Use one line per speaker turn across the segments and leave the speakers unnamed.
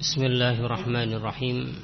Bismillahirrahmanirrahim.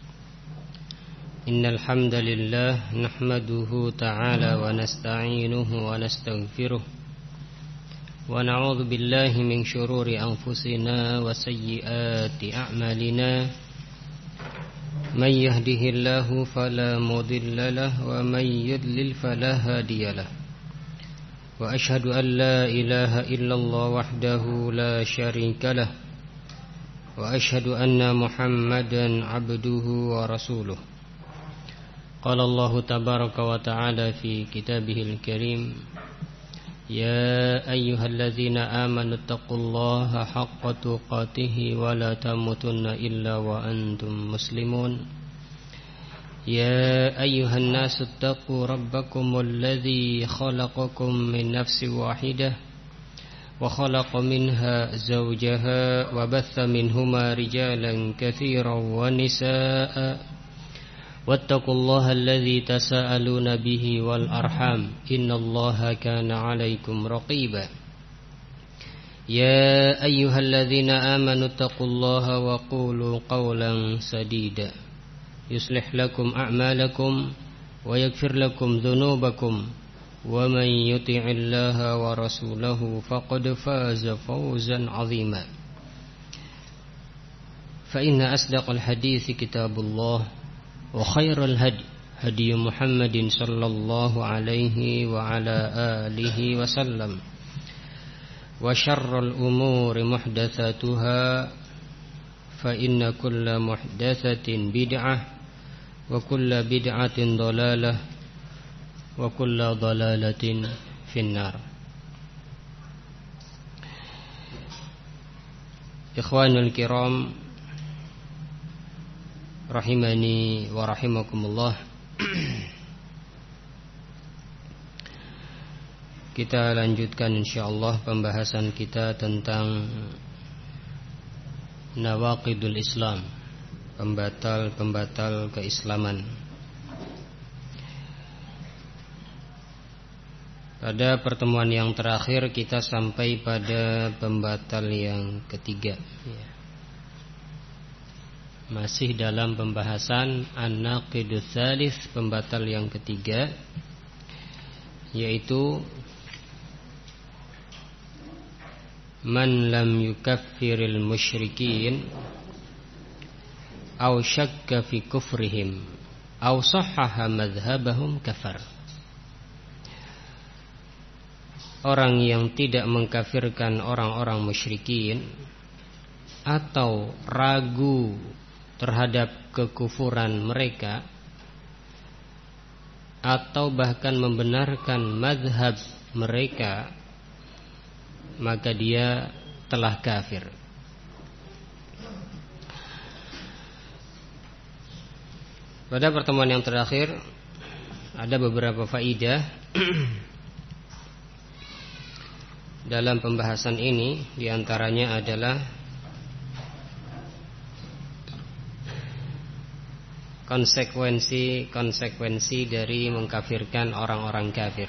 Innal hamdalillah nahmaduhu ta'ala wa nasta'inuhu wa nastaghfiruh wa na'udzu billahi min shururi anfusina wa sayyiati a'malina. May yahdihillahu fala mudilla lahu wa may yudlil fala hadiyalah. Wa asyhadu an la ilaha illallah wahdahu la syarika lah. Wa asyhadu anna Muhammadan abduhu wa rasuluh. Qala Allah tabaraka wa ta'ala fi kitabihil karim, ya ayyuhalladzina amanu taqullaha haqqa tuqatih wa la tamutunna illa wa antum muslimun. Ya ayyuhan nasu taqu rabbakumul ladzi khalaqakum min nafsin wahidah وخلق منها زوجها وبث منهما رجالا كثيرا ونساء واتقوا الله الذي تساءلون به والأرحام إن الله كان عليكم رقيبا يا أيها الذين آمنوا اتقوا الله وقولوا قولا سديدا يصلح لكم أعمالكم ويغفر لكم ذنوبكم ومن يطع الله ورسوله فقد فاز فوزا عظيما فإن أصدق الحديث كتاب الله وخير الهدي هدي محمد صلى الله عليه وعلى آله وسلم وشر الأمور محدثاتها فإن كل محدثة بدعة وكل بدعة ضلالة wa kullu dhalalatin finnar. Ikhwanul kiram rahimani wa rahimakumullah. Kita lanjutkan insyaallah pembahasan kita tentang nawaqidul Islam, pembatal-pembatal keislaman. Pada pertemuan yang terakhir kita sampai pada pembatal yang ketiga, masih dalam pembahasan an-naqidus tsalits, pembatal yang ketiga, yaitu man lam yukaffiril musyrikin aw syakka fi kufrihim aw sahhaha madhhabahum kafar. Orang yang tidak mengkafirkan orang-orang musyrikin atau ragu terhadap kekufuran mereka atau bahkan membenarkan mazhab mereka, maka dia telah kafir. Pada pertemuan yang terakhir ada beberapa faidah dalam pembahasan ini. Di antaranya adalah konsekuensi dari mengkafirkan orang-orang kafir.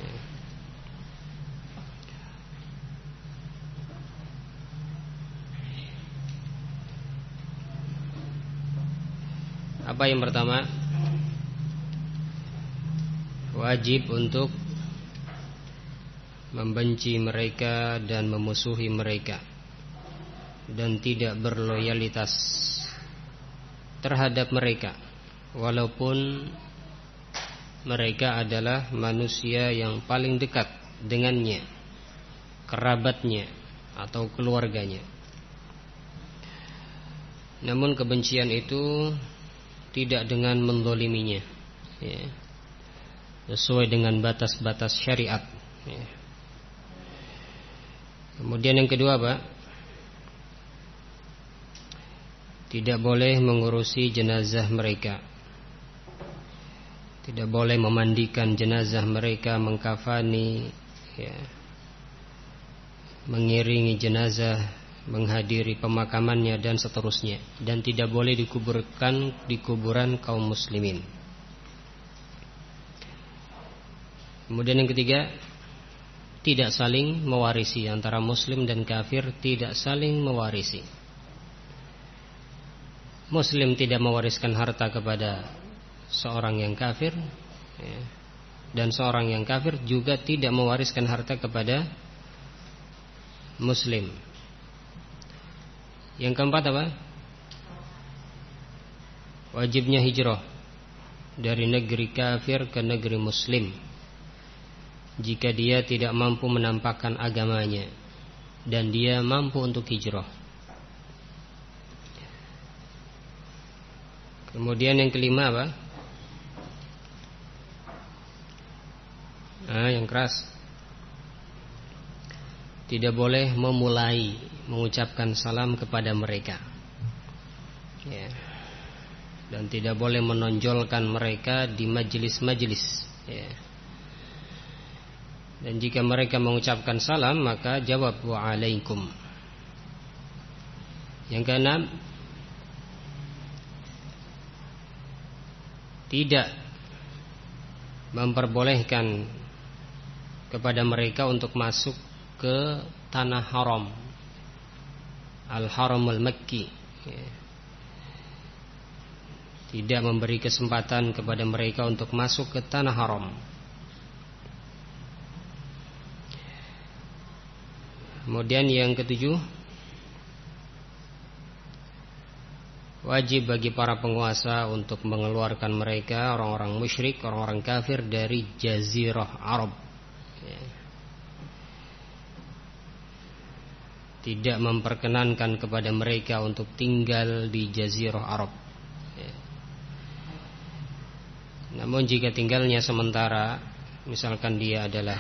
Apa yang pertama? Wajib untuk membenci mereka dan memusuhi mereka dan tidak berloyalitas terhadap mereka walaupun mereka adalah manusia yang paling dekat dengannya, kerabatnya atau keluarganya. Namun kebencian itu tidak dengan menzaliminya, sesuai dengan batas-batas syariat. Kemudian yang kedua, Pak, tidak boleh mengurusi jenazah mereka, tidak boleh memandikan jenazah mereka, mengkafani, mengiringi jenazah, menghadiri pemakamannya dan seterusnya, dan tidak boleh dikuburkan di kuburan kaum muslimin. Kemudian yang ketiga, tidak saling mewarisi, antara muslim dan kafir tidak saling mewarisi. Muslim tidak mewariskan harta kepada seorang yang kafir, dan seorang yang kafir juga tidak mewariskan harta kepada Muslim. Yang keempat apa? Wajibnya hijrah dari negeri kafir ke negeri Muslim jika dia tidak mampu menampakkan agamanya dan dia mampu untuk hijrah. Kemudian yang kelima apa? Yang keras. Tidak boleh memulai mengucapkan salam kepada mereka, ya. Dan tidak boleh menonjolkan mereka di majelis-majelis, ya. Dan jika mereka mengucapkan salam, maka jawab wa'alaikum. Yang keenam, tidak memperbolehkan kepada mereka untuk masuk ke tanah haram, Al-Haramul Makki, tidak memberi kesempatan kepada mereka untuk masuk ke tanah haram. Kemudian yang ketujuh, wajib bagi para penguasa untuk mengeluarkan mereka, orang-orang musyrik, orang-orang kafir, dari Jazirah Arab, tidak memperkenankan kepada mereka untuk tinggal di Jazirah Arab. Namun jika tinggalnya sementara, misalkan dia adalah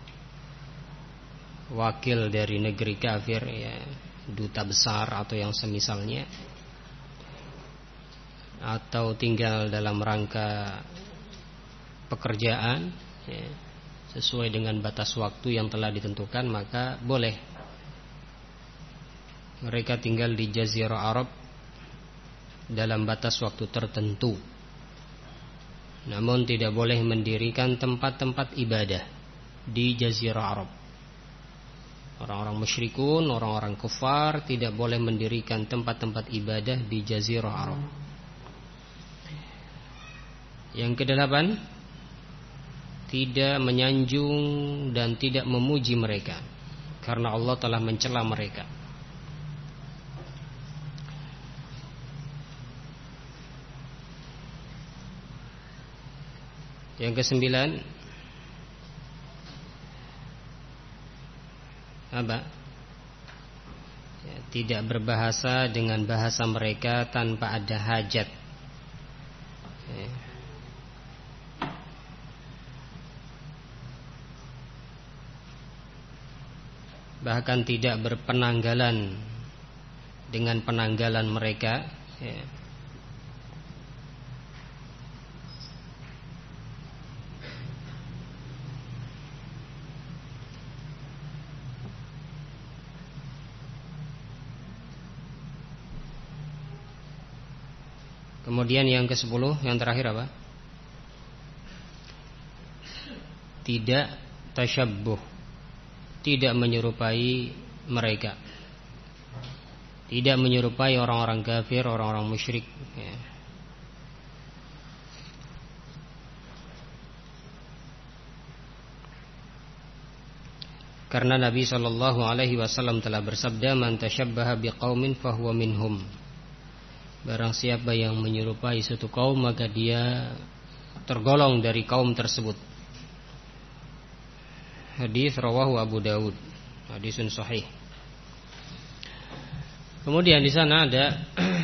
wakil dari negeri kafir, ya, duta besar atau yang semisalnya, atau tinggal dalam rangka pekerjaan, ya, sesuai dengan batas waktu yang telah ditentukan, maka boleh mereka tinggal di Jazirah Arab dalam batas waktu tertentu. Namun tidak boleh mendirikan tempat-tempat ibadah di Jazirah Arab. Orang-orang musyrikun, orang-orang kufar tidak boleh mendirikan tempat-tempat ibadah di Jazirah Arab. Yang kedelapan, tidak menyanjung dan tidak memuji mereka, karena Allah telah mencela mereka. Yang kesembilan, apa? Ya, tidak berbahasa dengan bahasa mereka tanpa ada hajat. Ya. Bahkan tidak berpenanggalan dengan penanggalan mereka, ya. Kemudian yang ke-10, yang terakhir apa? Tidak tasyabbuh, tidak menyerupai mereka, tidak menyerupai orang-orang kafir, orang-orang musyrik, ya. Karena Nabi SAW telah bersabda, man tasyabbaha biqaumin fahuwa minhum. Barang siapa yang menyerupai suatu kaum, maka dia tergolong dari kaum tersebut. Hadis rawahu Abu Dawud, hadisun sahih. Kemudian di sana ada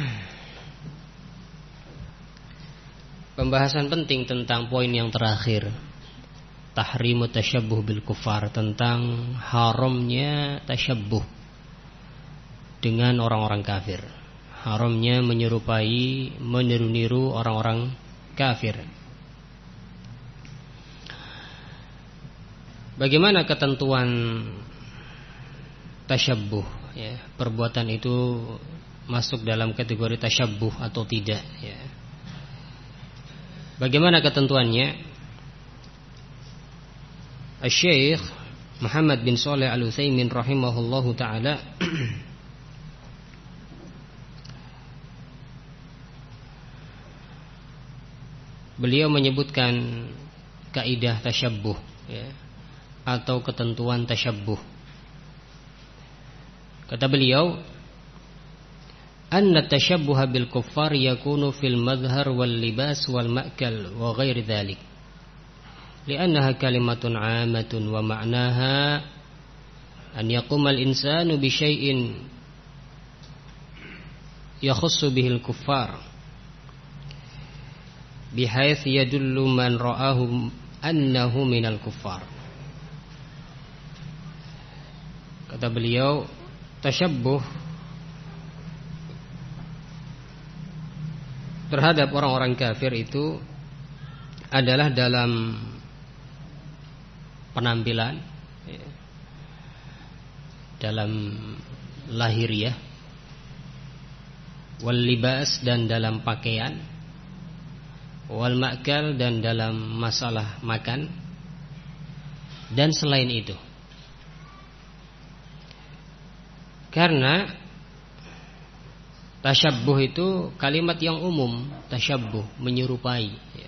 pembahasan penting tentang poin yang terakhir, tahrimu tasyabbuh bil kufar, tentang haramnya tasyabbuh dengan orang-orang kafir, haramnya menyerupai, meniru-niru orang-orang kafir. Bagaimana ketentuan tasyabbuh, ya, perbuatan itu masuk dalam kategori tasyabbuh atau tidak, ya. Bagaimana ketentuannya? Asy-Syaikh Muhammad bin Shalih Al-Utsaimin rahimahullahu taala beliau menyebutkan kaidah tasyabbuh, ya, atau ketentuan tasyabbuh. Kata beliau, anna tasyabbuha bil kuffar yakunu fil madhhar wal libas wal ma'kal wa ghairi dhalik, li'annaha kalimatun 'amatun wa ma'naha an yaquma al insanu bi syai'in yakhussu bihi al kuffar bihaits yadullu man ra'ahu annahu minal kuffar. Kata beliau, tasyabbuh terhadap orang-orang kafir itu adalah dalam penampilan, dalam lahiriah, wal libas, dan dalam pakaian, wal ma'kal, dan dalam masalah makan, dan selain itu. Karena tasyabbuh itu kalimat yang umum, tasyabbuh, menyerupai, ya.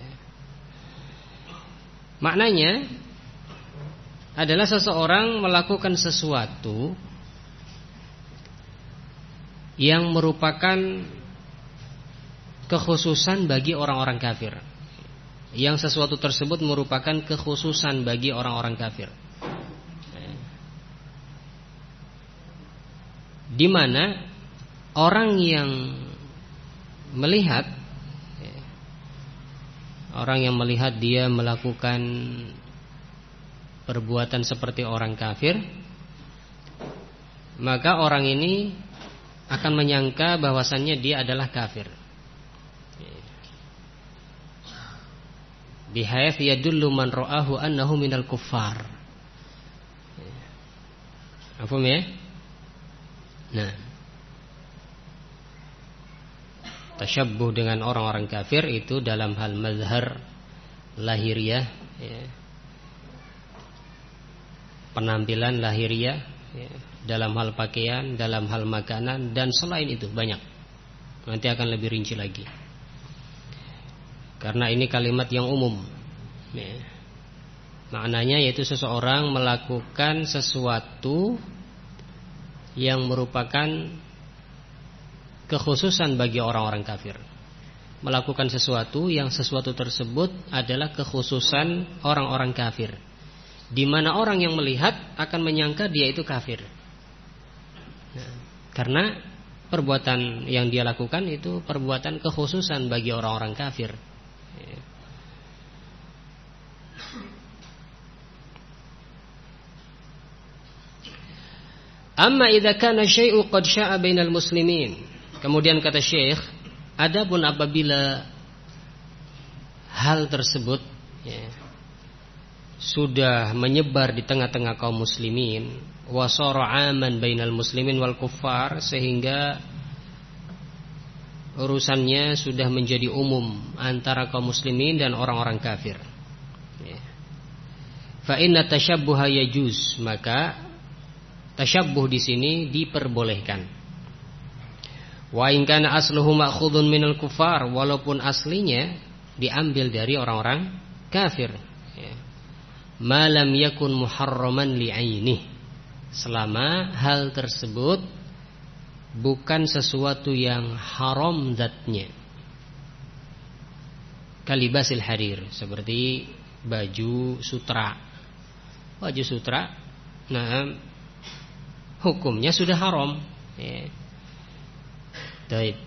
Maknanya adalah seseorang melakukan sesuatu yang merupakan kekhususan bagi orang-orang kafir, yang sesuatu tersebut merupakan kekhususan bagi orang-orang kafir, di mana orang yang melihat, dia melakukan perbuatan seperti orang kafir, maka orang ini akan menyangka bahwasannya dia adalah kafir. Bihaits yadullu man ra'ahu annahu minal kuffar. Paham ya? Nah, tasyabbuh dengan orang-orang kafir itu dalam hal mazhar, lahiriah, ya, penampilan lahiriah, ya, dalam hal pakaian, dalam hal makanan, dan selain itu banyak. Nanti akan lebih rinci lagi, karena ini kalimat yang umum, ya. Maknanya yaitu seseorang melakukan sesuatu yang merupakan kekhususan bagi orang-orang kafir, melakukan sesuatu yang sesuatu tersebut adalah kekhususan orang-orang kafir, di mana orang yang melihat akan menyangka dia itu kafir. Nah, karena perbuatan yang dia lakukan itu perbuatan kekhususan bagi orang-orang kafir. Amma idza kana syai'u qad sya'a bainal muslimin. Kemudian kata Syekh, adapun apabila hal tersebut, ya, sudah menyebar di tengah-tengah kaum muslimin, wa sara 'aman bainal muslimin wal kuffar, sehingga urusannya sudah menjadi umum antara kaum muslimin dan orang-orang kafir, ya. Fa inna tasyabbuha yajuz, maka tasyabbuh di sini diperbolehkan. Wa in kana asluhu ma'khudun minal kufar, walaupun aslinya diambil dari orang-orang kafir, ya. Ma lam yakun muharraman li'ainih, selama hal tersebut bukan sesuatu yang haram zatnya. Kalibasil harir, seperti baju sutra. Baju sutra, nah, hukumnya sudah haram, ya. Baik.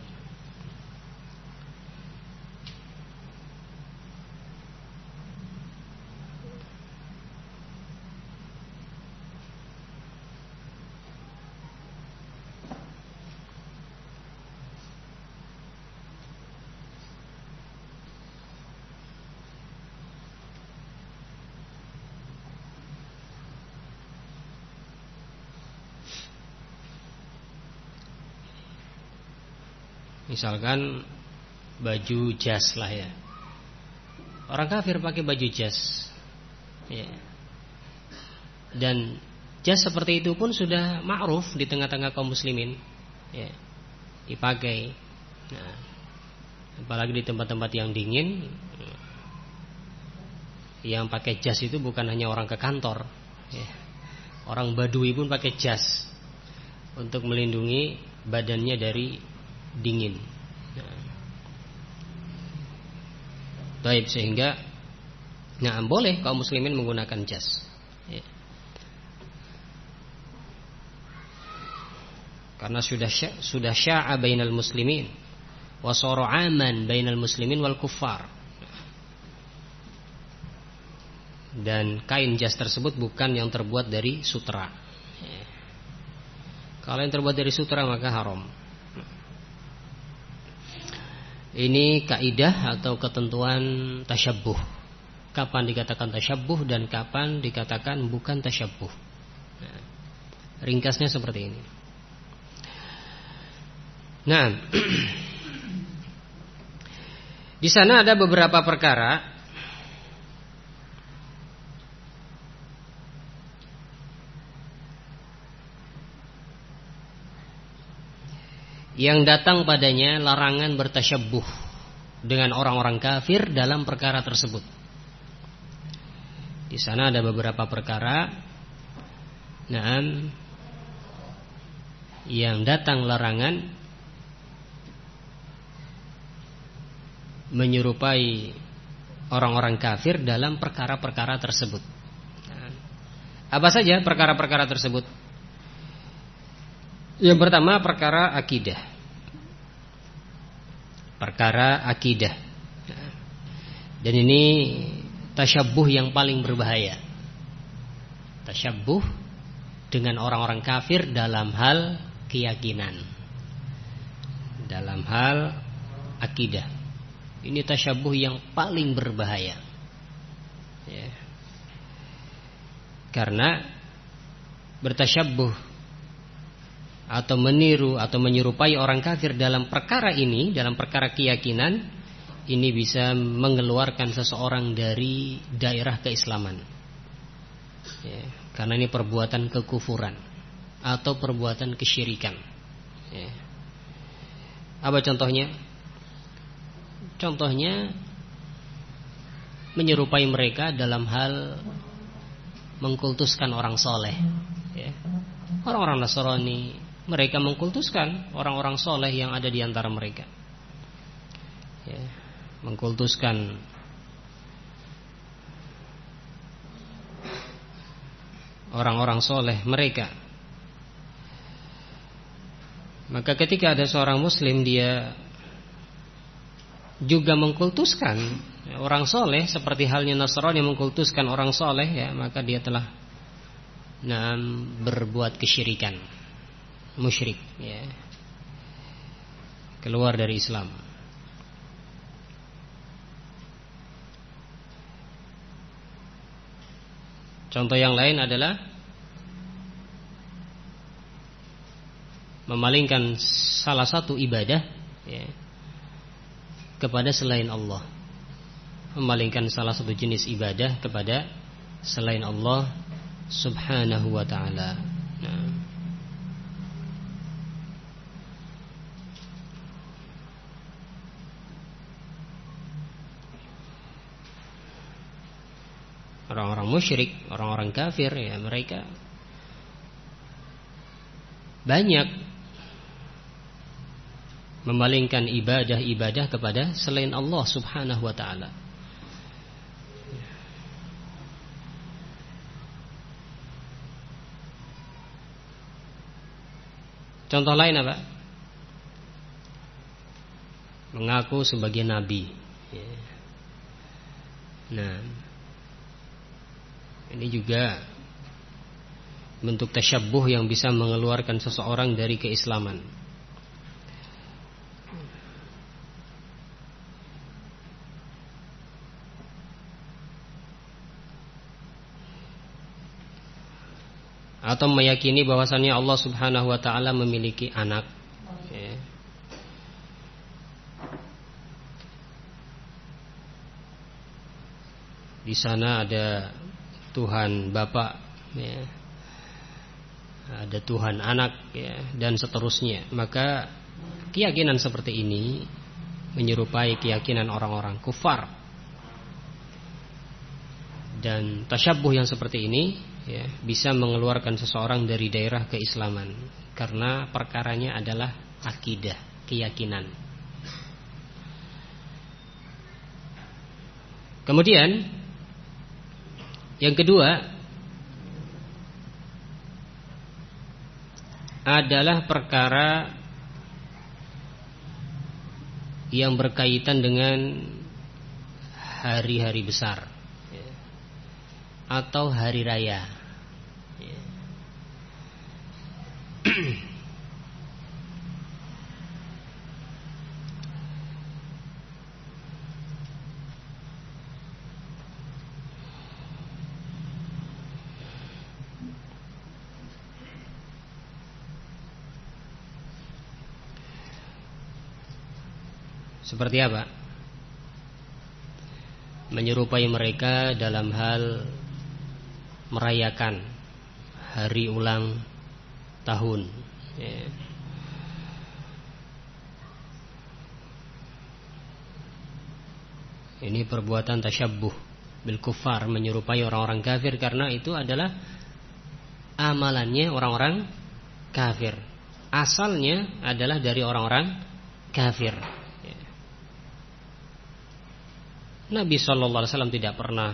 Misalkan baju jas lah, ya. Orang kafir pakai baju jas, ya. Dan jas seperti itu pun sudah ma'ruf di tengah-tengah kaum muslimin, ya, dipakai. Nah, apalagi di tempat-tempat yang dingin, Yang pakai jas itu bukan hanya orang ke kantor, ya. Orang Badui pun pakai jas untuk melindungi badannya dari dingin. Baik, sehingga boleh kaum muslimin menggunakan jas, ya. Karena sudah sya'a bainal muslimin wa sara 'aman bainal muslimin wal kuffar. Dan kain jas tersebut bukan yang terbuat dari sutra, ya. Kalau yang terbuat dari sutra maka haram. Ini kaidah atau ketentuan tasyabbuh. Kapan dikatakan tasyabbuh dan kapan dikatakan bukan tasyabbuh. Nah, ringkasnya seperti ini. Nah, di sana ada beberapa perkara yang datang padanya larangan bertasyabbuh dengan orang-orang kafir dalam perkara tersebut. Di sana ada beberapa perkara, yang datang larangan menyerupai orang-orang kafir dalam perkara-perkara tersebut. Apa saja perkara-perkara tersebut? Yang pertama perkara akidah. Perkara akidah. Dan ini tasyabbuh yang paling berbahaya. Tasyabbuh dengan orang-orang kafir dalam hal keyakinan, dalam hal akidah. Ini tasyabbuh yang paling berbahaya, ya. Karena bertasyabbuh atau meniru atau menyerupai orang kafir dalam perkara ini, dalam perkara keyakinan, ini bisa mengeluarkan seseorang dari daerah keislaman, ya. Karena ini perbuatan kekufuran atau perbuatan kesyirikan, ya. Apa contohnya? Contohnya menyerupai mereka dalam hal mengkultuskan orang soleh, ya. Orang-orang Nasrani mereka mengkultuskan orang-orang soleh yang ada di antara mereka, ya. Mengkultuskan orang-orang soleh mereka. Maka ketika ada seorang muslim dia juga mengkultuskan orang soleh seperti halnya Nasrani mengkultuskan orang soleh, ya, maka dia telah berbuat kesyirikan, musyrik, ya, keluar dari Islam. Contoh yang lain adalah memalingkan salah satu ibadah, ya, kepada selain Allah. Memalingkan salah satu jenis ibadah kepada selain Allah Subhanahu wa ta'ala. Orang-orang musyrik, orang-orang kafir, ya, mereka banyak memalingkan ibadah-ibadah kepada selain Allah Subhanahu wa ta'ala. Contoh lain apa? Mengaku sebagai nabi, ya. Nah, ini juga bentuk tasyabbuh yang bisa mengeluarkan seseorang dari keislaman. Atau meyakini bahwasannya Allah Subhanahu wa ta'ala memiliki anak, ya. Di sana ada Tuhan Bapa, ya, ada Tuhan Anak, ya, dan seterusnya. Maka keyakinan seperti ini menyerupai keyakinan orang-orang kufar. Dan tasyabbuh yang seperti ini ya, bisa mengeluarkan seseorang dari daerah keislaman, karena perkaranya adalah akidah, keyakinan. Kemudian yang kedua adalah perkara yang berkaitan dengan hari-hari besar atau hari raya. Seperti apa? Menyerupai mereka dalam hal merayakan hari ulang tahun ya. Ini perbuatan tasyabbuh bil kuffar, menyerupai orang-orang kafir, karena itu adalah amalannya orang-orang kafir. Asalnya adalah dari orang-orang kafir. Nabi SAW tidak pernah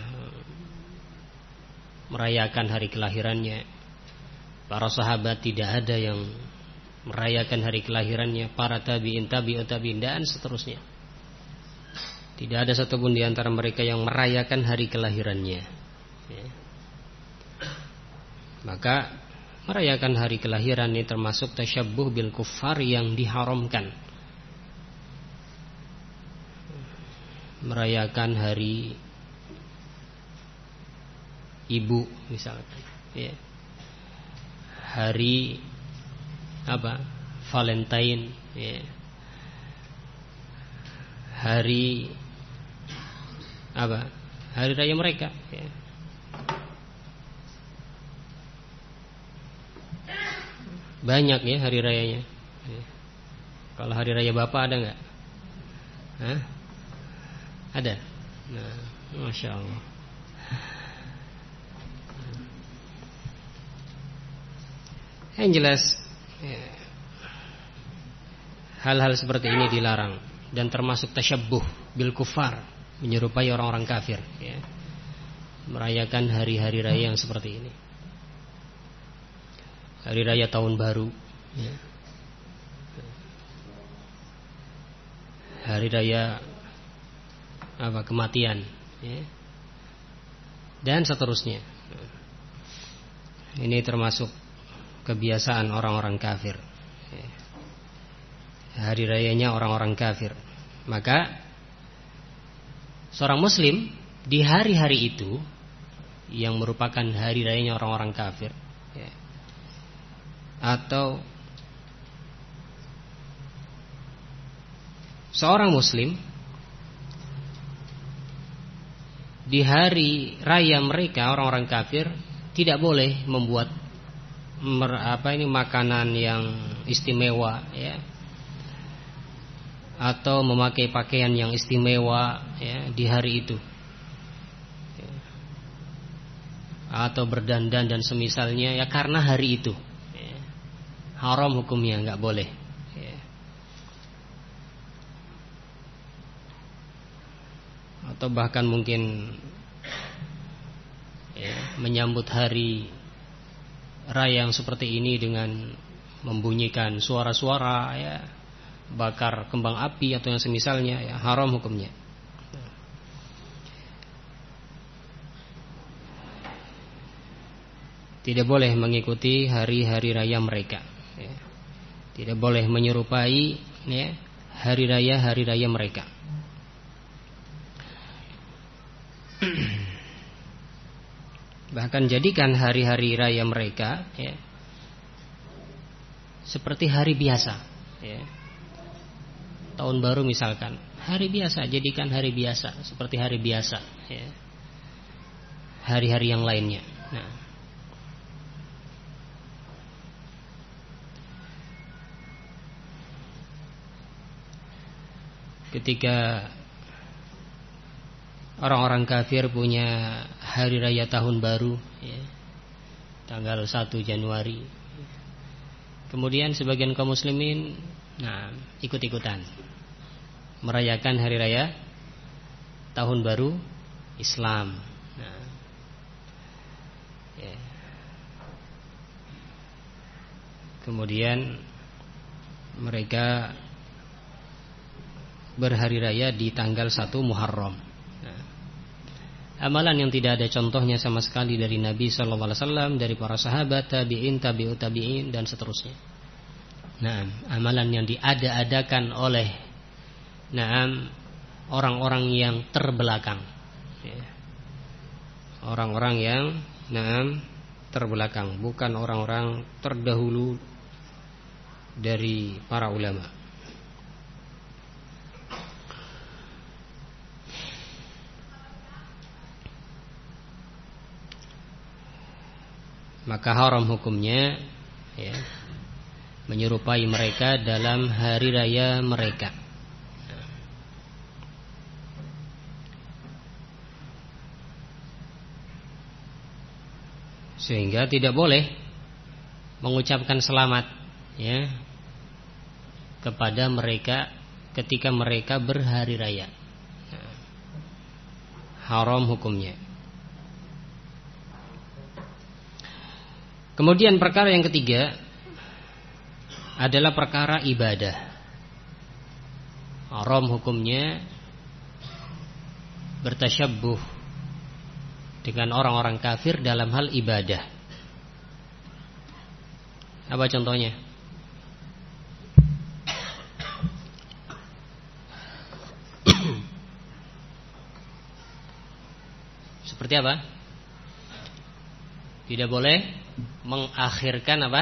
merayakan hari kelahirannya. Para sahabat tidak ada yang merayakan hari kelahirannya. Para tabi'in, tabi'ut tabi'in, dan seterusnya. Tidak ada satupun di antara mereka yang merayakan hari kelahirannya. Maka merayakan hari kelahiran ini termasuk tasyabbuh bil kuffar yang diharamkan. Merayakan hari ibu misalkan ya. Hari apa? Valentine ya. Hari apa? Hari raya mereka ya. Banyak ya hari rayanya ya. Kalau hari raya Bapak ada enggak? Hah? Ada. Nah, Masya Allah. Yang jelas hal-hal seperti ini dilarang dan termasuk tasyabbuh bil kuffar, menyerupai orang-orang kafir ya. Merayakan hari-hari raya yang seperti ini. Hari raya tahun baru ya. Hari raya apa, kematian ya. Dan seterusnya. Ini termasuk kebiasaan orang-orang kafir ya. Hari rayanya orang-orang kafir. Maka seorang muslim di hari-hari itu, yang merupakan hari rayanya orang-orang kafir ya, atau seorang muslim di hari raya mereka orang-orang kafir tidak boleh membuat makanan yang istimewa ya, atau memakai pakaian yang istimewa ya, di hari itu ya, atau berdandan dan semisalnya ya, karena hari itu ya. Haram hukumnya, nggak boleh ya. Atau bahkan mungkin ya, menyambut hari raya yang seperti ini dengan membunyikan suara-suara ya, bakar kembang api atau yang semisalnya ya, haram hukumnya. Tidak boleh mengikuti hari-hari raya mereka ya. Tidak boleh menyerupai ya, hari raya mereka. Bahkan jadikan hari-hari raya mereka ya, seperti hari biasa ya. Tahun baru misalkan, hari biasa, jadikan hari biasa, seperti hari biasa ya. Hari-hari yang lainnya. Nah, ketika orang-orang kafir punya hari raya tahun baru, ya, tanggal 1 Januari. Kemudian sebagian kaum muslimin ikut-ikutan merayakan hari raya tahun baru Islam. Kemudian mereka berhari raya di tanggal 1 Muharram. Amalan yang tidak ada contohnya sama sekali dari Nabi SAW, dari para sahabat, tabi'in, tabi'ut tabi'in, dan seterusnya. Amalan yang diada-adakan oleh orang-orang yang terbelakang, orang-orang yang terbelakang, bukan orang-orang terdahulu dari para ulama. Maka haram hukumnya, ya, menyerupai mereka dalam hari raya mereka. Sehingga tidak boleh mengucapkan selamat, ya, kepada mereka ketika mereka berhari raya. Haram hukumnya. Kemudian perkara yang ketiga adalah perkara ibadah. Haram hukumnya bertasyabbuh dengan orang-orang kafir dalam hal ibadah. Apa contohnya? Seperti apa? Tidak boleh mengakhirkan apa?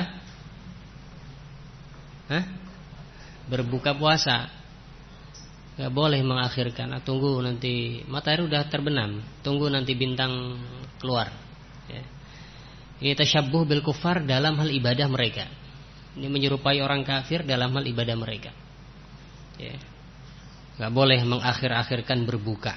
Berbuka puasa. Gak boleh mengakhirkan. Tunggu nanti matahari udah terbenam, tunggu nanti bintang keluar, ya. Ini tasyabbuh bil kufar dalam hal ibadah mereka. Ini menyerupai orang kafir dalam hal ibadah mereka, ya. Gak boleh mengakhir-akhirkan berbuka.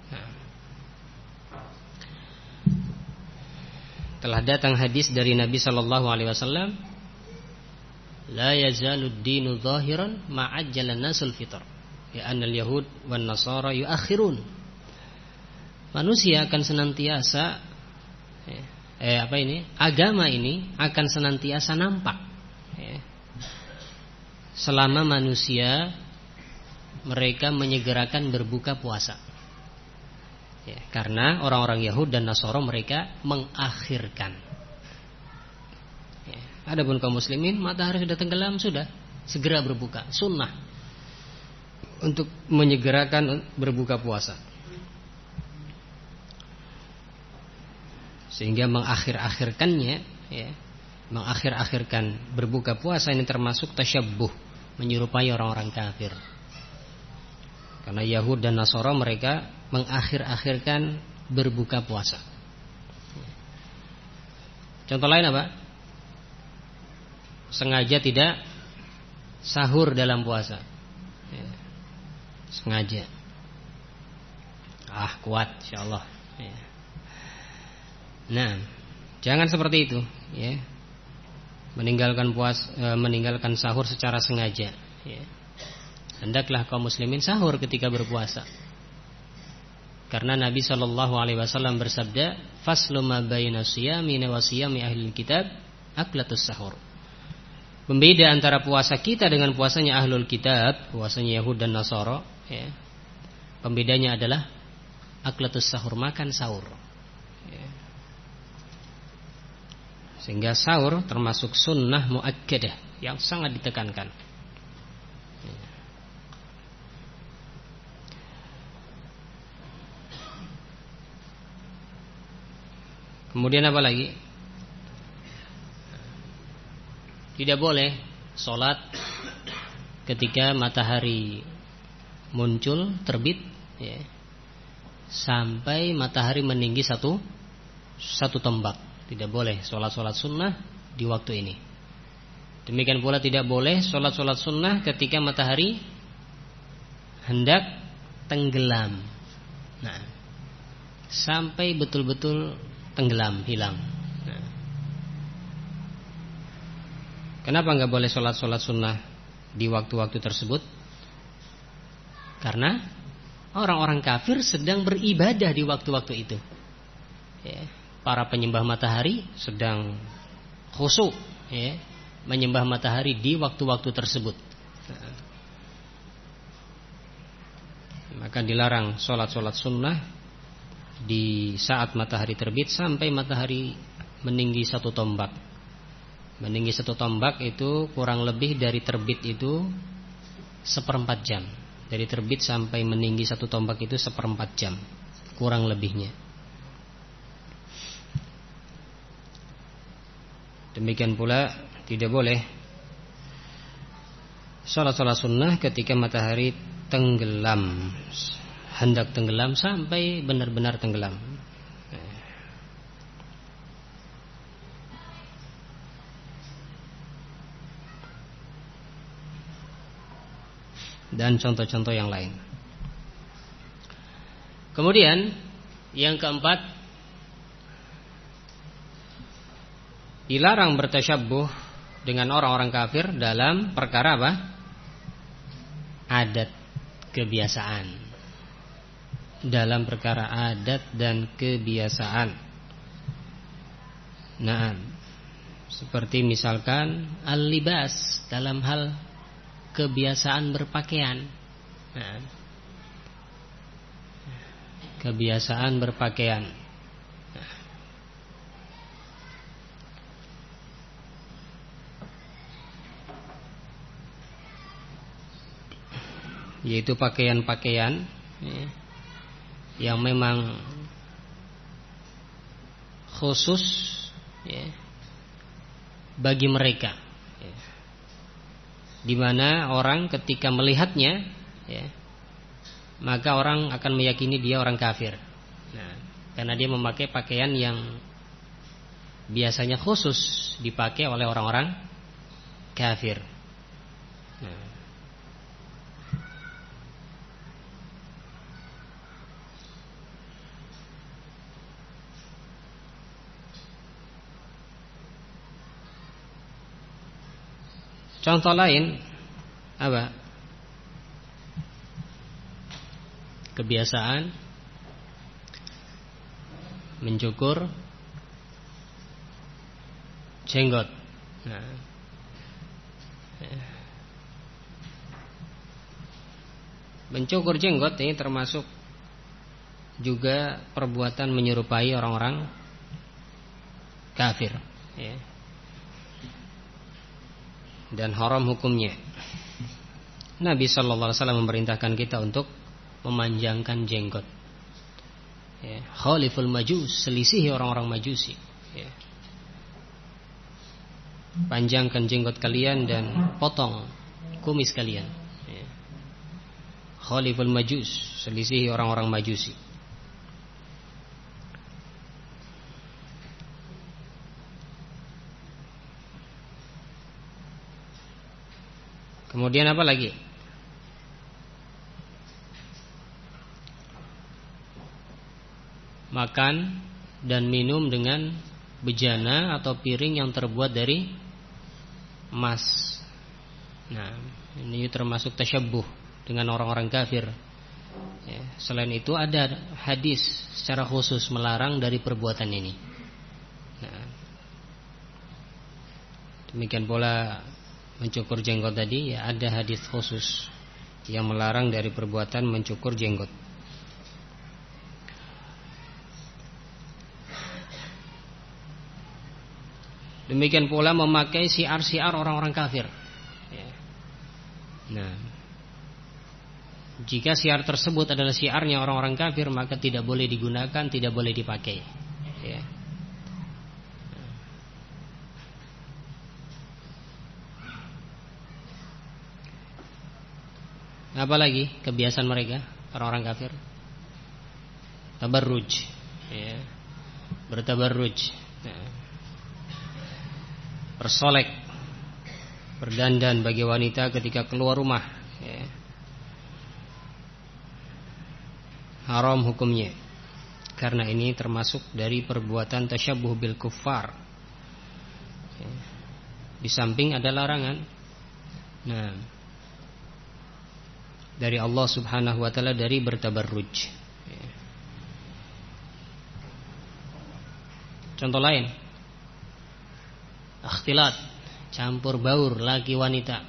Telah datang hadis dari Nabi SAW, la yazalud dinu zahiran ma'ajjalan nasul fitr, ya annal yahud wan nasara yuakhirun. Manusia akan senantiasa, agama ini akan senantiasa nampak, ya, selama manusia mereka menyegerakan berbuka puasa. Ya, karena orang-orang Yahud dan Nasara mereka mengakhirkan. Ya, adapun kaum muslimin matahari sudah tenggelam, sudah segera berbuka, sunnah untuk menyegerakan berbuka puasa. Sehingga mengakhir-akhirkannya, ya, mengakhir-akhirkan berbuka puasa ini termasuk tasyabbuh, menyerupai orang-orang kafir. Karena Yahud dan Nasara mereka mengakhir-akhirkan berbuka puasa. Contoh lain apa? Sengaja tidak sahur dalam puasa, ya. Sengaja. Kuat insyaallah, ya. Nah, jangan seperti itu, ya. Meninggalkan sahur secara sengaja, ya. Hendaklah kaum muslimin sahur ketika berpuasa. Karena Nabi SAW bersabda, faslu ma baina siyamina wa siyami ahlil kitab aklatus sahur. Pembeda antara puasa kita dengan puasanya ahlul kitab, puasanya Yahud dan Nasara, ya. Pembedanya adalah aklatus sahur, makan sahur, ya. Sehingga sahur termasuk sunnah muakkadah yang sangat ditekankan. Kemudian apa lagi? Tidak boleh sholat ketika matahari muncul, terbit, ya, sampai matahari meninggi satu tombak. Tidak boleh sholat sunnah di waktu ini. Demikian pula tidak boleh sholat sunnah ketika matahari hendak tenggelam. Nah, sampai betul-betul tenggelam, hilang. Nah, kenapa nggak boleh sholat sunnah di waktu-waktu tersebut? Karena orang-orang kafir sedang beribadah di waktu-waktu itu. Ya, para penyembah matahari sedang khusyuk, ya, menyembah matahari di waktu-waktu tersebut. Nah, maka dilarang sholat sunnah di saat matahari terbit sampai matahari meninggi 1 tombak. Meninggi 1 tombak itu kurang lebih dari terbit itu 1/4 jam. Dari terbit sampai meninggi 1 tombak itu 1/4 jam, kurang lebihnya. Demikian pula tidak boleh sholat sunnah ketika matahari tenggelam, hendak tenggelam sampai benar-benar tenggelam. Dan contoh-contoh yang lain. Kemudian yang keempat, dilarang bertasyabbuh dengan orang-orang kafir dalam perkara apa? Adat, kebiasaan. Dalam perkara adat dan kebiasaan. Nah, seperti misalkan al-libas, dalam hal kebiasaan berpakaian. Nah, kebiasaan berpakaian. Yaitu pakaian-pakaian, ya, yang memang khusus, ya, bagi mereka, ya, di mana orang ketika melihatnya, ya, maka orang akan meyakini dia orang kafir. Nah, karena dia memakai pakaian yang biasanya khusus dipakai oleh orang-orang kafir. Nah, contoh lain apa? Kebiasaan mencukur jenggot. Nah, mencukur jenggot ini termasuk juga perbuatan menyerupai orang-orang kafir, ya, dan haram hukumnya. Nabi sallallahu alaihi wasallam memerintahkan kita untuk memanjangkan jenggot, ya. Khaliful majus, selisihi orang-orang majusi, ya. Panjangkan jenggot kalian dan potong kumis kalian, ya. Khaliful majus, selisihi orang-orang majusi. Kemudian apa lagi? Makan dan minum dengan bejana atau piring yang terbuat dari emas. Nah, ini termasuk tasyabbuh dengan orang-orang kafir, ya. Selain itu ada hadis secara khusus melarang dari perbuatan ini. Nah, demikian pula mencukur jenggot tadi, ya, ada hadis khusus yang melarang dari perbuatan mencukur jenggot. Demikian pula memakai syiar-syiar orang-orang kafir, ya. Nah, jika syiar tersebut adalah syiarnya orang-orang kafir, maka tidak boleh digunakan, tidak boleh dipakai, ya. Apalagi kebiasaan mereka orang-orang kafir? Tabarruj, ya. Bertabarruj, ya. Bersolek, berdandan bagi wanita ketika keluar rumah, ya. Haram hukumnya. karena ini termasuk dari perbuatan tasyabbuh bil kuffar. Di samping ada larangan. Nah, dari Allah Subhanahu wa taala dari bertabarruj. Contoh lain, ikhtilat, campur baur laki wanita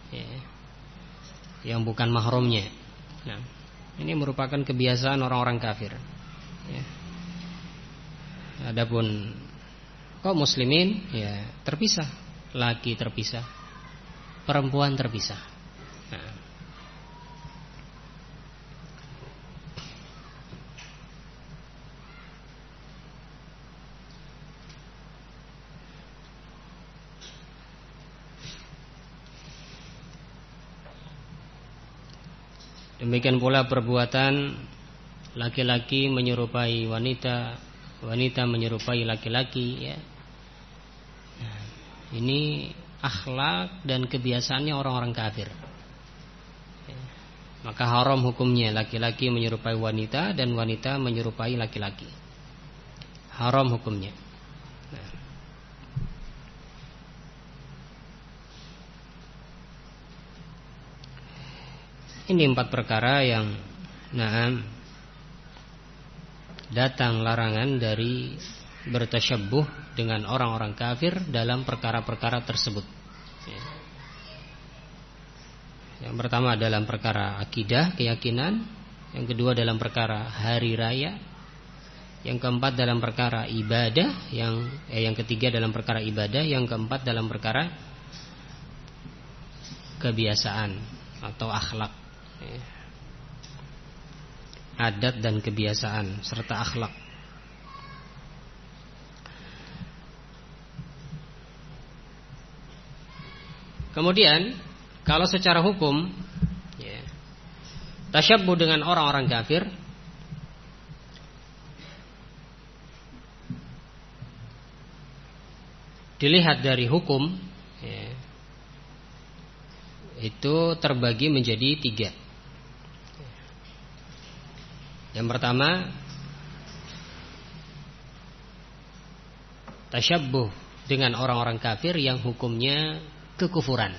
yang bukan mahramnya. Nah, ini merupakan kebiasaan orang-orang kafir. Adapun kaum muslimin ya terpisah, laki terpisah, perempuan terpisah. Nah, demikian pula perbuatan laki-laki menyerupai wanita, wanita menyerupai laki-laki ya. Nah, ini akhlak dan kebiasaannya orang-orang kafir. Maka haram hukumnya laki-laki menyerupai wanita dan wanita menyerupai laki-laki. Haram hukumnya. Nah. Ini 4 perkara yang datang larangan dari bertasyabbuh dengan orang-orang kafir dalam perkara-perkara tersebut. Yang pertama dalam perkara akidah, keyakinan. Yang kedua dalam perkara hari raya. Yang keempat dalam perkara ibadah. Yang ketiga dalam perkara ibadah. Yang keempat dalam perkara kebiasaan atau akhlak, adat dan kebiasaan serta akhlak. Kemudian kalau secara hukum tasyabbuh dengan orang-orang kafir dilihat dari hukum itu terbagi menjadi 3. Yang pertama, tasyabbuh dengan orang-orang kafir yang hukumnya kekufuran.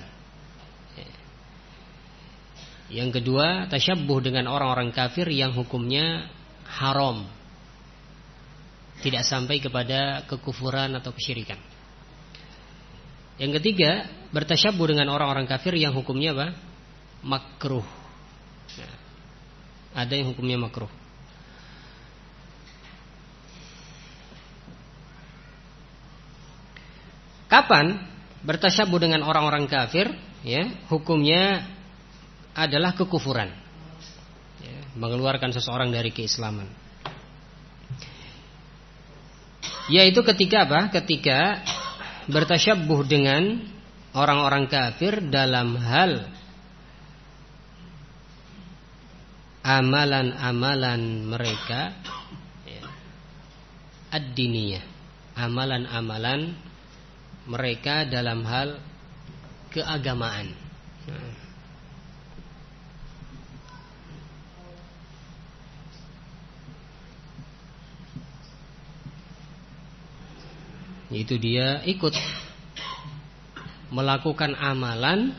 Yang kedua, tasyabbuh dengan orang-orang kafir yang hukumnya haram, tidak sampai kepada kekufuran atau kesyirikan. Yang ketiga, bertasyabbuh dengan orang-orang kafir yang hukumnya apa? Makruh. Nah, ada yang hukumnya makruh. Kapan bertasyabbuh dengan orang-orang kafir? Hukumnya adalah kekufuran, mengeluarkan seseorang dari keislaman. Yaitu ketika apa? Ketika bertasyabbuh dengan orang-orang kafir dalam hal amalan-amalan mereka ad-diniyah, amalan-amalan mereka dalam hal keagamaan. Itu dia ikut melakukan amalan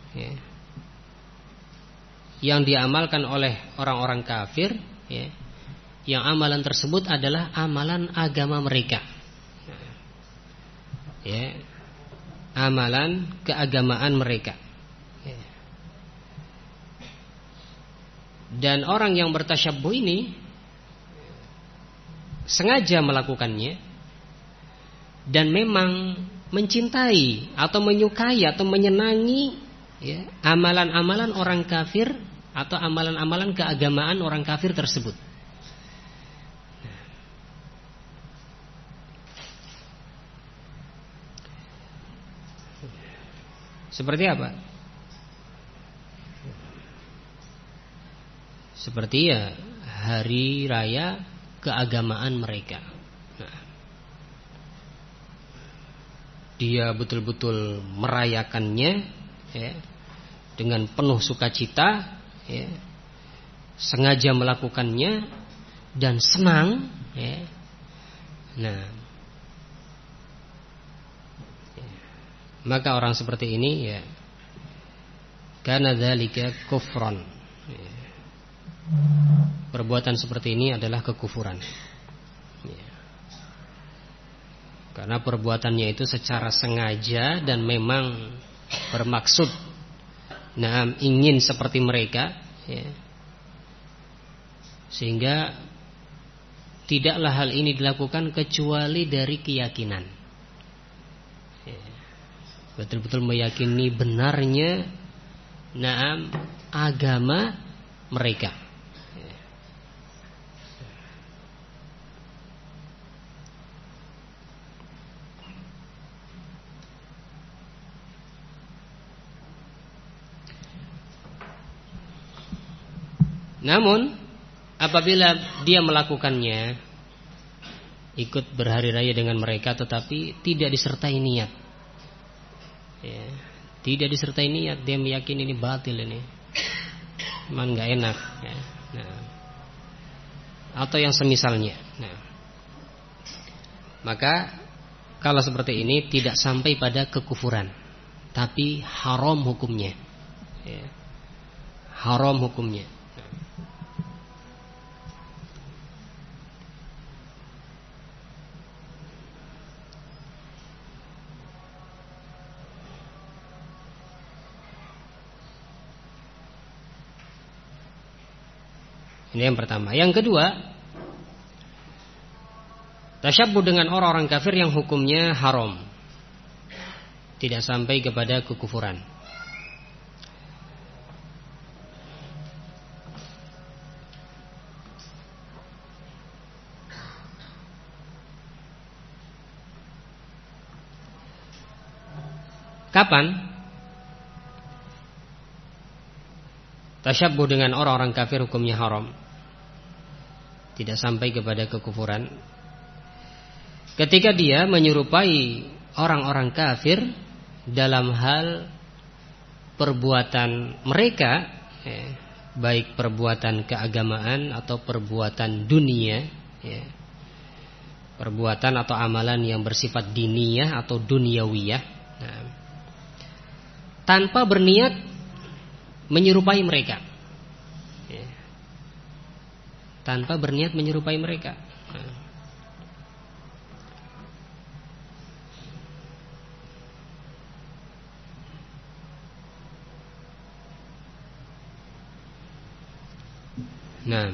yang diamalkan oleh orang-orang kafir, yang amalan tersebut adalah amalan agama mereka, amalan keagamaan mereka. Dan orang yang bertasyabbuh ini sengaja melakukannya dan memang mencintai atau menyukai atau menyenangi amalan-amalan orang kafir atau amalan-amalan keagamaan orang kafir tersebut. Seperti apa? Seperti hari raya keagamaan mereka. Dia betul-betul merayakannya dengan penuh sukacita, sengaja melakukannya dan senang, ya. Nah, maka orang seperti ini ya kana dzalika kufran. Perbuatan seperti ini adalah kekufuran. Ya. Karena perbuatannya itu secara sengaja dan memang bermaksud ingin seperti mereka, ya. Sehingga tidaklah hal ini dilakukan kecuali dari keyakinan, ya. Betul-betul meyakini benarnya agama mereka. Namun apabila dia melakukannya, ikut berhari raya dengan mereka, tetapi tidak disertai niat, ya, tidak disertai niat, dia meyakini ini batil, ini memang nggak enak, ya. Nah, atau yang semisalnya. Nah, maka kalau seperti ini tidak sampai pada kekufuran, tapi haram hukumnya, ya. Haram hukumnya. Ini yang pertama. Yang kedua, tasyabbuh dengan orang-orang kafir yang hukumnya haram, tidak sampai kepada kekufuran. Kapan tasyabbuh dengan orang-orang kafir hukumnya haram, tidak sampai kepada kekufuran? Ketika dia menyerupai orang-orang kafir dalam hal perbuatan mereka, baik perbuatan keagamaan atau perbuatan dunia, perbuatan atau amalan yang bersifat diniyah atau duniawiyah, tanpa berniat menyerupai mereka, tanpa berniat menyerupai mereka. Nah,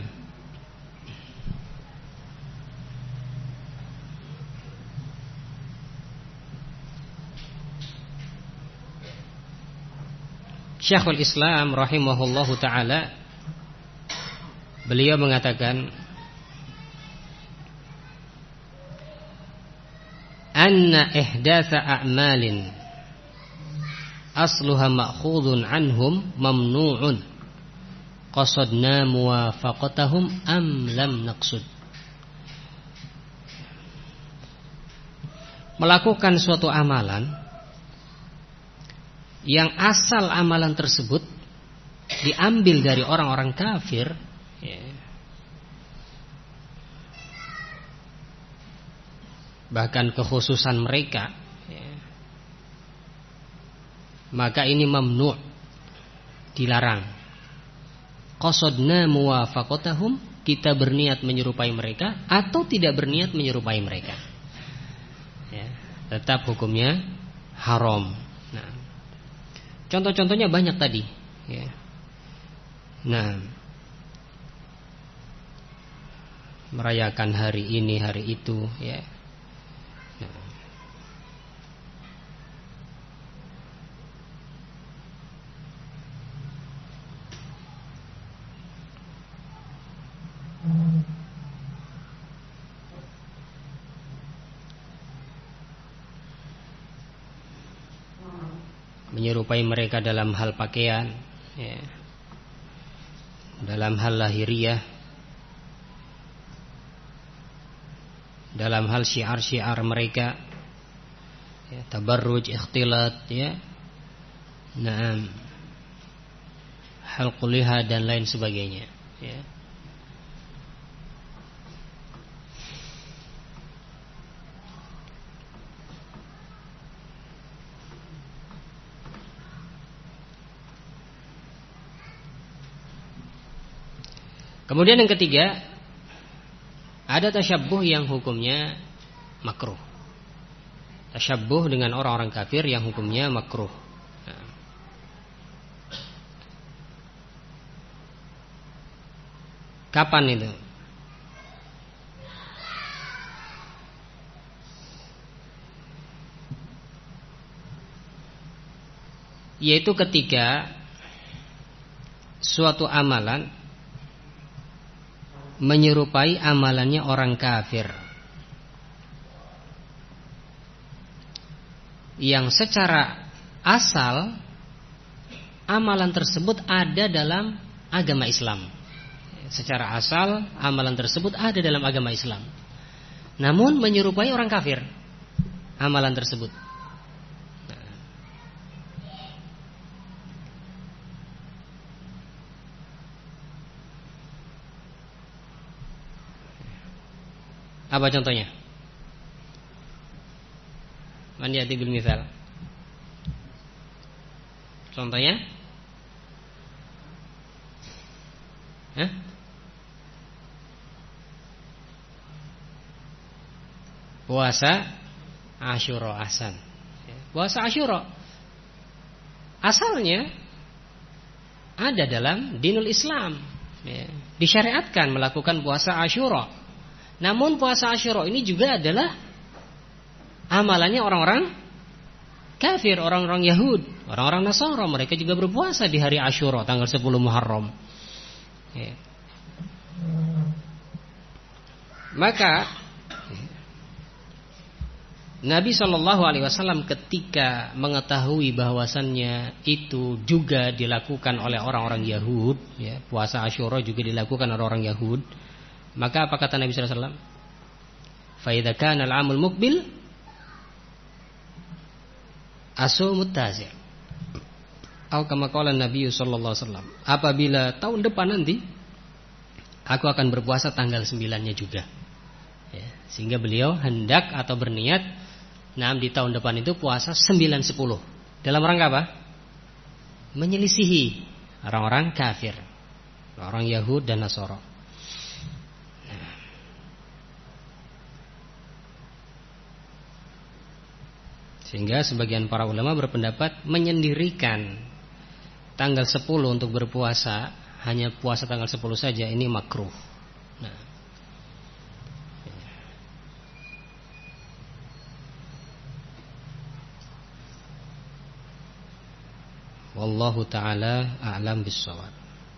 Syekhul Islam rahimahullahu ta'ala, beliau mengatakan anna ihdatsa a'malin asluha ma'khudun anhum mamnu'un qasadna muwafaqatahum am lam naqsud. Melakukan suatu amalan yang asal amalan tersebut diambil dari orang-orang kafir, bahkan kekhususan mereka, maka ini mamnu', dilarang. Qasadna muwafaqatahum, kita berniat menyerupai mereka atau tidak berniat menyerupai mereka, tetap hukumnya haram. Nah, contoh-contohnya banyak tadi, Nah, merayakan hari ini hari itu, Nah, menyerupai mereka dalam hal pakaian, dalam hal lahiriah, dalam hal syiar-syiar mereka, tabarruj, ikhtilat, Naam, halqul liha dan lain sebagainya, Kemudian yang ketiga, ada tasyabbuh yang hukumnya makruh. Tasyabbuh dengan orang-orang kafir yang hukumnya makruh. Nah. Kapan itu? Yaitu ketika suatu amalan menyerupai amalannya orang kafir yang secara asal amalan tersebut ada dalam agama Islam. Secara asal amalan tersebut ada dalam agama Islam, namun menyerupai orang kafir amalan tersebut. Apa contohnya? Man ya'ti bil mithal. Contohnya? Puasa Asyura. Ahsan. Puasa Asyura asalnya ada dalam dinul Islam, disyariatkan melakukan puasa Asyura. Namun puasa Asyura ini juga adalah amalannya orang-orang kafir, orang-orang Yahud, orang-orang Nasara. Mereka juga berpuasa di hari Asyura tanggal 10 Muharram. Maka Nabi SAW ketika mengetahui bahwasannya itu juga dilakukan oleh orang-orang Yahud, puasa Asyura juga dilakukan oleh orang Yahud, maka apa kata Nabi SAW? Fa idza kana al-'amul muqbil asumut tazi'. Atau kama qala Nabi sallallahu alaihi wasallam, apabila tahun depan nanti aku akan berpuasa tanggal 9-nya juga. Sehingga beliau hendak atau berniat di tahun depan itu puasa 9-10. Dalam rangka apa? Menyelisihi orang-orang kafir, orang Yahud dan Nasara. Sehingga sebagian para ulama berpendapat menyendirikan tanggal 10 untuk berpuasa, hanya puasa tanggal 10 saja, ini makruh. Nah. Wallahu ta'ala a'lam bis-shawab.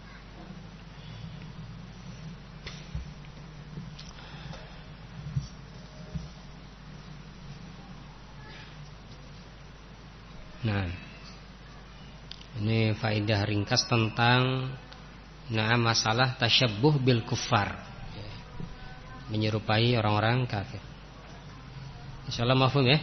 Nah, ini faedah ringkas tentang masalah tasyabbuh bil kuffar, menyerupai orang-orang kafir. Insyaallah mafhum ya.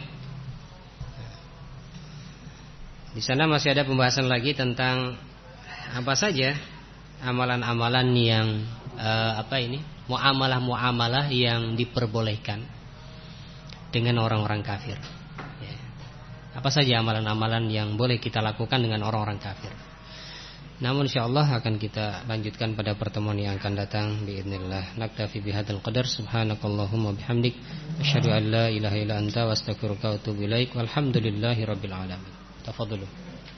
Di sana masih ada pembahasan lagi tentang apa saja amalan-amalan yang muamalah-muamalah yang diperbolehkan dengan orang-orang kafir. Apa saja amalan-amalan yang boleh kita lakukan dengan orang-orang kafir. Namun insyaallah akan kita lanjutkan pada pertemuan yang akan datang biidznillah. Naktafi bihadzal qadar. Subhanakallahumma bihamdik asyhadu an la ilaha illa anta wa astaghfiruka wa atubu ilaik. Walhamdulillahirabbil alamin. Tafadhalu.